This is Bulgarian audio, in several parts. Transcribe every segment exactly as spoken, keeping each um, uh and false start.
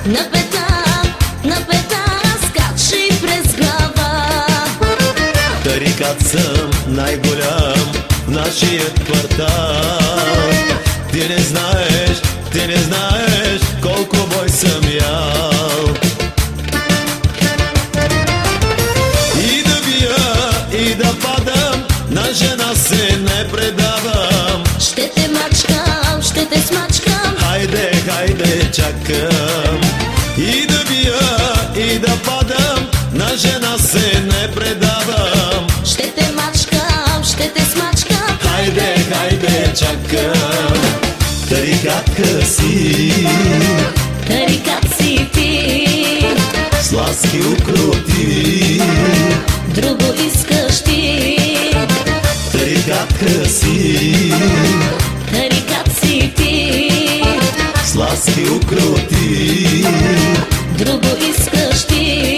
на пета, на пета, скачи през глава. Тарикат съм най-голям в нашия квартал. Ти не знаеш, ти не знаеш колко бой съм ял. И да бия, и да падам, на жена се не предавам. Ще те мачкам, ще те смачкам. Хайде, хайде, чакам. И да бия, и да падам, на жена се не предавам. Ще те мачкам, ще те смачкам. Хайде, хайде, чакам. Тарикатка си, Тарикат си ти, с ласки укрути, друго искаш ти. тарикатка си, Тарикат си ти, с ласки укрути, друго искаш ти.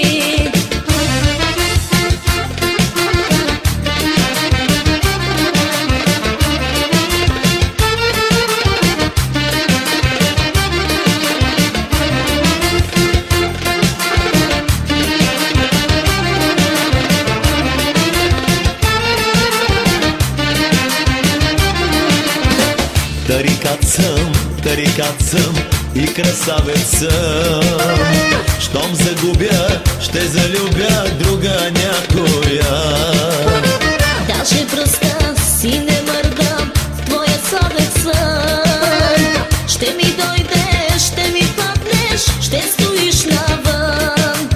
Тарикат съм, тарикат съм и красавец съм. Щом загубя, ще залюбя друга някоя. Даже пръста си не мърдам в твоя съвет сън. Ще ми дойдеш, ще ми паднеш, ще стоиш навън.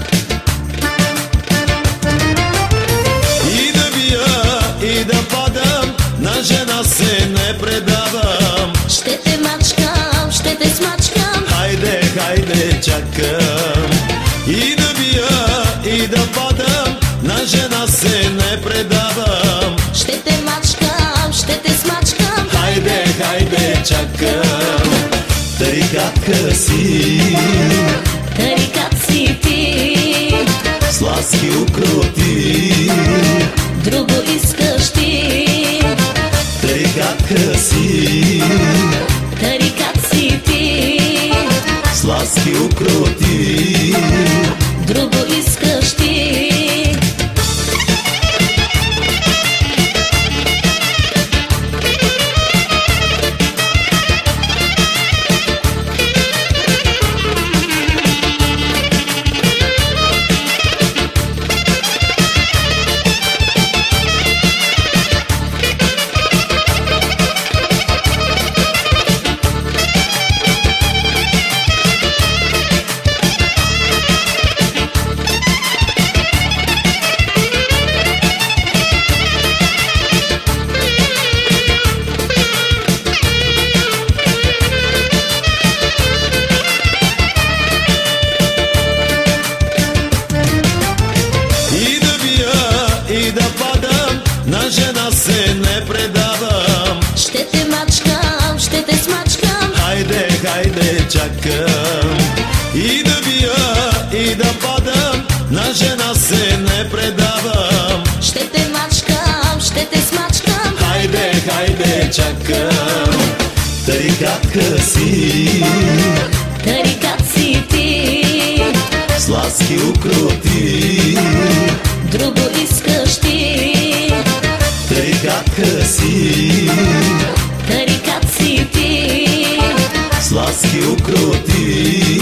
И да бия, и да падам, на жена се не предавам. Ще те мачкам, ще те смачкам. Хайде, хайде, чакам. И да бия, и да падам, на жена се не предавам. Ще те мачкам, ще те смачкам. Хайде, хайде, чакам. Тарикатка си, Тарикат си ти, с ласки укрути, друго искаш ти. тарикатка си, Тарикат си ти, с ласки укрути, друго искаш ти. на жена се не предавам. Ще те мачкам, ще те смачкам. Хайде, хайде, чакам. И да бия, и да падам, на жена се не предавам. Ще те мачкам, ще те смачкам. Хайде, хайде, чакам. Тарикатка си, Тарикат си ти, с ласки укрути, друго искаш ти. Тарикатка си, Тарикат си ти, с ласки укрути,